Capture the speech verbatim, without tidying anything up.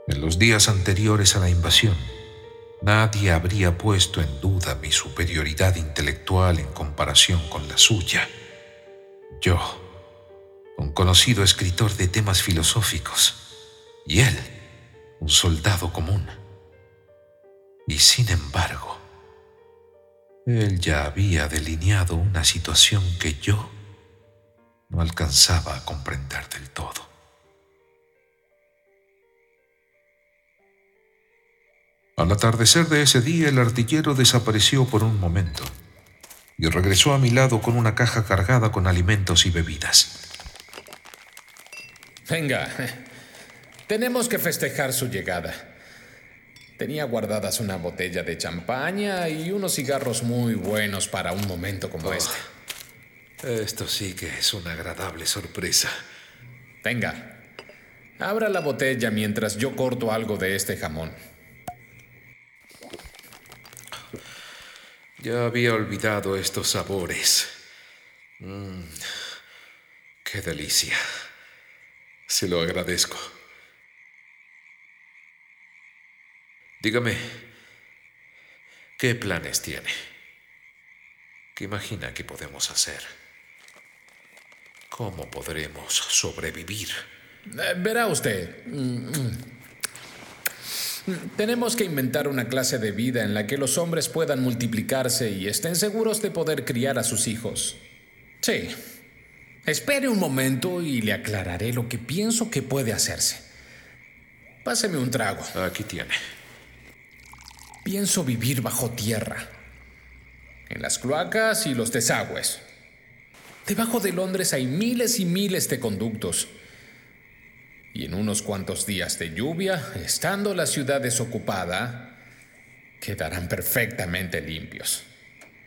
En los días anteriores a la invasión, nadie habría puesto en duda mi superioridad intelectual en comparación con la suya. Yo, un conocido escritor de temas filosóficos, y él, un soldado común. Y sin embargo, él ya había delineado una situación que yo no alcanzaba a comprender del todo. Al atardecer de ese día, el artillero desapareció por un momento y regresó a mi lado con una caja cargada con alimentos y bebidas. Venga, tenemos que festejar su llegada. Tenía guardadas una botella de champaña y unos cigarros muy buenos para un momento como Oh, este. Esto sí que es una agradable sorpresa. Venga, abra la botella mientras yo corto algo de este jamón. Ya había olvidado estos sabores. Mm, ¡Qué delicia! Se lo agradezco. Dígame, ¿qué planes tiene? ¿Qué imagina que podemos hacer? ¿Cómo podremos sobrevivir? Eh, verá usted. Mm, mm. Tenemos que inventar una clase de vida en la que los hombres puedan multiplicarse y estén seguros de poder criar a sus hijos. Sí. Espere un momento y le aclararé lo que pienso que puede hacerse. Páseme un trago. Aquí tiene. Pienso vivir bajo tierra, en las cloacas y los desagües. Debajo de Londres hay miles y miles de conductos. Y en unos cuantos días de lluvia, estando la ciudad desocupada, quedarán perfectamente limpios.